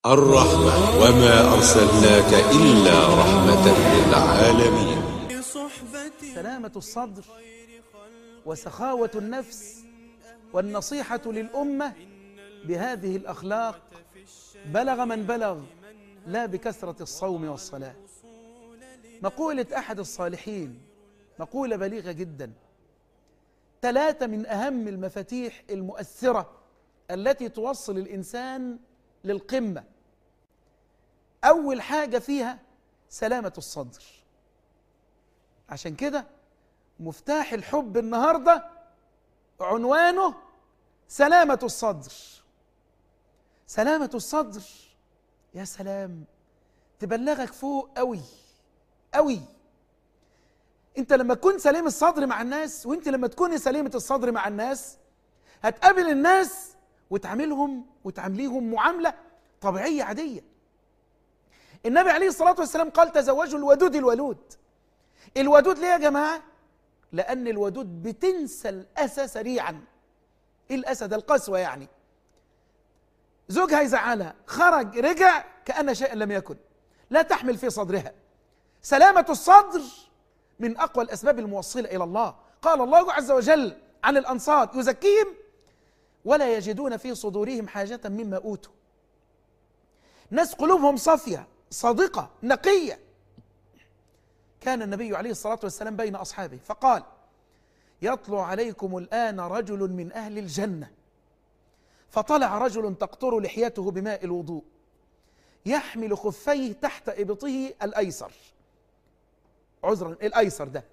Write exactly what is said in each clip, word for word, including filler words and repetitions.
الرحمة وما أرسلناك إلا رحمة للعالمين. سلامة الصدر وسخاوة النفس والنصيحة للأمة بهذه الأخلاق بلغ من بلغ، لا بكثرة الصوم والصلاة. مقولة أحد الصالحين مقولة بليغة جدا: ثلاثة من أهم المفاتيح المؤثرة التي توصل الإنسان للقمة. أول حاجة فيها سلامة الصدر. عشان كده مفتاح الحب النهاردة عنوانه سلامة الصدر. سلامة الصدر يا سلام تبلغك فوق قوي قوي. انت لما تكون سليم الصدر مع الناس، وانت لما تكوني سليمة الصدر مع الناس، هتقابل الناس وتعاملهم وتعامليهم معاملة طبيعية عادية. النبي عليه الصلاة والسلام قال: تزوجوا الودود الولود. الودود ليه يا جماعة؟ لأن الودود بتنسى الأسى سريعا. إيه الأسى ده؟ القسوة يعني. زوجها يزعلها، خرج رجع كأن شيئا لم يكن، لا تحمل في صدرها. سلامة الصدر من أقوى الأسباب الموصلة إلى الله. قال الله عز وجل عن الأنصار: يزكيهم ولا يجدون في صدورهم حاجة مما أوتوا. ناس قلوبهم صافية صادقة نقية. كان النبي عليه الصلاة والسلام بين أصحابه فقال: يطلع عليكم الآن رجل من أهل الجنة. فطلع رجل تقطر لحيته بماء الوضوء، يحمل خفيه تحت إبطه الأيسر، عذرا الأيسر ده.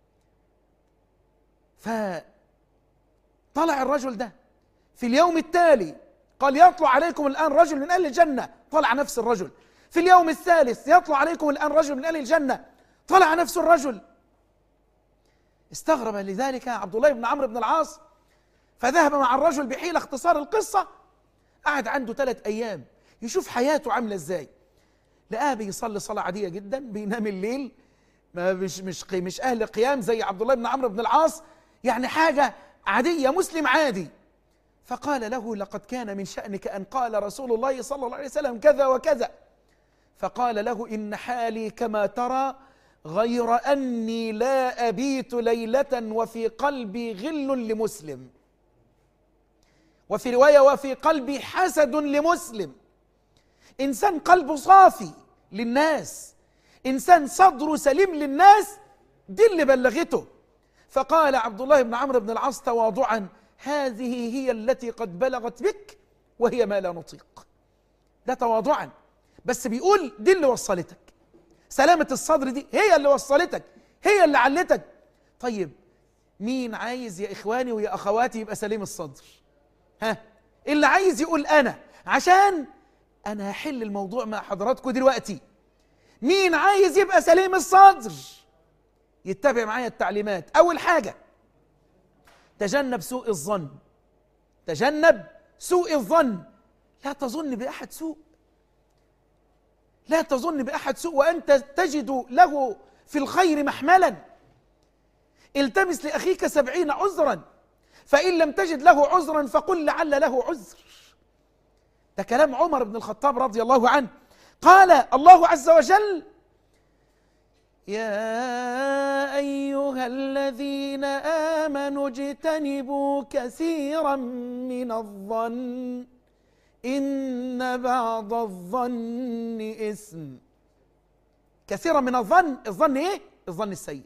فطلع الرجل ده في اليوم التالي قال: يطلع عليكم الآن رجل من أهل الجنة. طلع نفس الرجل. في اليوم الثالث: يطلع عليكم الآن رجل من أهل الجنة. طلع نفس الرجل. استغرب لذلك عبد الله بن عمرو بن العاص، فذهب مع الرجل بحيلة اختصار القصة. قعد عنده ثلاث أيام يشوف حياته عاملة ازاي. لقاه بيصلي صلاة عادية جدا، بينام الليل، ما مش مش مش أهل قيام زي عبد الله بن عمرو بن العاص، يعني حاجة عادية، مسلم عادي. فقال له: لقد كان من شأنك أن قال رسول الله صلى الله عليه وسلم كذا وكذا. فقال له: إن حالي كما ترى، غير أني لا أبيت ليلة وفي قلبي غل لمسلم، وفي رواية وفي قلبي حسد لمسلم. إنسان قلبه صافي للناس، إنسان صدره سليم للناس، دي اللي بلغته. فقال عبد الله بن عمرو بن العاص تواضعا: هذه هي التي قد بلغت بك وهي ما لا نطيق. ده تواضعا، بس بيقول دي اللي وصلتك. سلامة الصدر دي هي اللي وصلتك، هي اللي علتك. طيب مين عايز يا إخواني ويا أخواتي يبقى سليم الصدر؟ ها، اللي عايز يقول أنا، عشان أنا هحل الموضوع مع حضراتكم دلوقتي. مين عايز يبقى سليم الصدر؟ يتبع معايا التعليمات. أول حاجة: تجنب سوء الظن. تجنب سوء الظن. لا تظن بأحد سوء، لا تظن بأحد سوء وأنت تجد له في الخير محملا. التمس لأخيك سبعين عذرا، فإن لم تجد له عذرا فقل لعل له عذر. ده كلام عمر بن الخطاب رضي الله عنه. قال الله عز وجل: يا أيها الذين آمنوا اجتنبوا كثيرا من الظن إن بعض الظن إثم. كثيرا من الظن، الظن إيه؟ الظن السيء.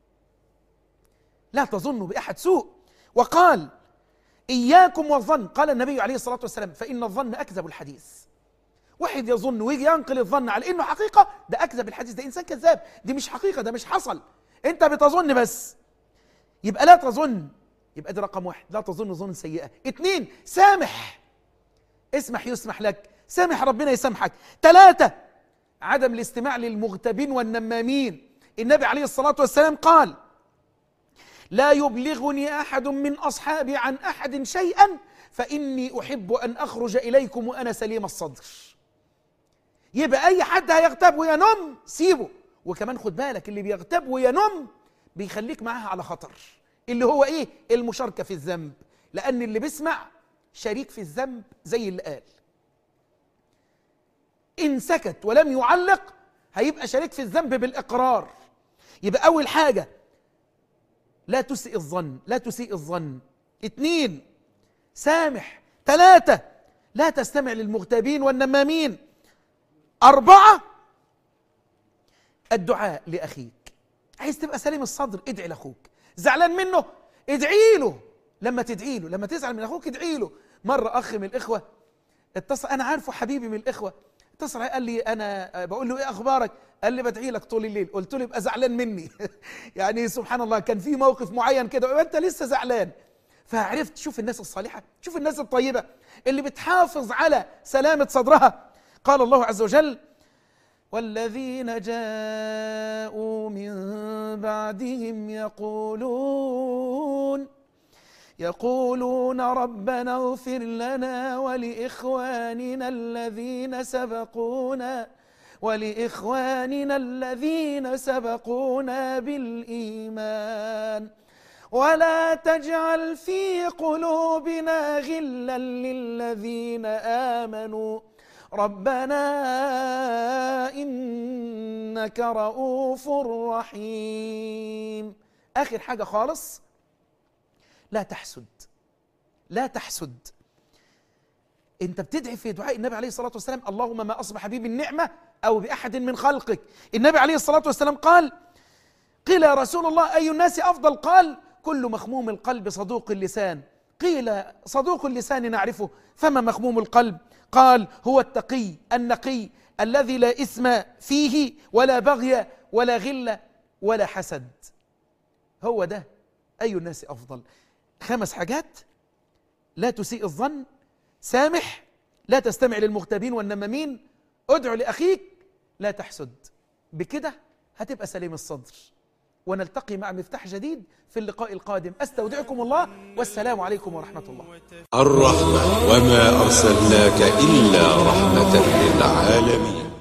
لا تظنوا بأحد سوء. وقال: إياكم والظن. قال النبي عليه الصلاة والسلام: فإن الظن أكذب الحديث. واحد يظن ويجي ينقل الظن على إنه حقيقة، ده أكذب الحديث، ده إنسان كذاب، دي مش حقيقة، ده مش حصل، أنت بتظن بس. يبقى لا تظن، يبقى ده رقم واحد، لا تظن ظن سيئة. اتنين: سامح. اسمح يسمح لك، سامح ربنا يسامحك. ثلاثة: عدم الاستماع للمغتابين والنمامين. النبي عليه الصلاة والسلام قال: لا يبلغني أحد من أصحابي عن أحد شيئا فإني أحب أن أخرج إليكم وأنا سليم الصدر. يبقى أي حد هيغتاب وينم سيبه. وكمان خد بالك، اللي بيغتاب وينم بيخليك معاها على خطر، اللي هو إيه؟ المشاركة في الذنب. لأن اللي بيسمع شريك في الذنب زي اللي قال. إن سكت ولم يعلق هيبقى شريك في الذنب بالإقرار. يبقى أول حاجة لا تسيء الظن، لا تسيء الظن. اتنين سامح. ثلاثة لا تستمع للمغتابين والنمامين. أربعة الدعاء لأخيك. عايز تبقى سليم الصدر، ادعي لأخوك. زعلان منه، ادعي له. لما تدعي له، لما تزعل من أخوك ادعي له. مرة أخ من الإخوة اتصل، أنا عارفه حبيبي من الإخوة، اتصل قال لي أنا بقول له إيه أخبارك؟ قال لي بدعي لك طول الليل. قلت له يبقى زعلان مني. يعني سبحان الله، كان في موقف معين كده وأنت لسه زعلان. فعرفت، شوف الناس الصالحة، شوف الناس الطيبة اللي بتحافظ على سلامة صدرها. قال الله عز وجل: والذين جاءوا من بعدهم يقولون يقولون ربنا اغفر لنا ولإخواننا الذين سبقونا ولإخواننا الذين سبقونا بالإيمان ولا تجعل في قلوبنا غلا للذين آمنوا ربنا إنك رؤوف رحيم. آخر حاجة خالص، لا تحسد. لا تحسد. انت بتدعي في دعاء النبي عليه الصلاة والسلام: اللهم ما أصبح بي من نعمة أو بأحد من خلقك. النبي عليه الصلاة والسلام قال: قيل يا رسول الله أي الناس أفضل؟ قال: كل مخموم القلب صدوق اللسان. قيل صدوق اللسان نعرفه، فما مخموم القلب؟ قال: هو التقي النقي الذي لا إثم فيه ولا بغي ولا غل ولا حسد. هو ده أي الناس أفضل. خمس حاجات: لا تسيء الظن، سامح، لا تستمع للمغتابين والنمامين، ادعو لأخيك، لا تحسد. بكده هتبقى سليم الصدر. ونلتقي مع مفتاح جديد في اللقاء القادم. أستودعكم الله، والسلام عليكم ورحمة الله. الرحمة، وما أرسلناك إلا رحمة للعالمين.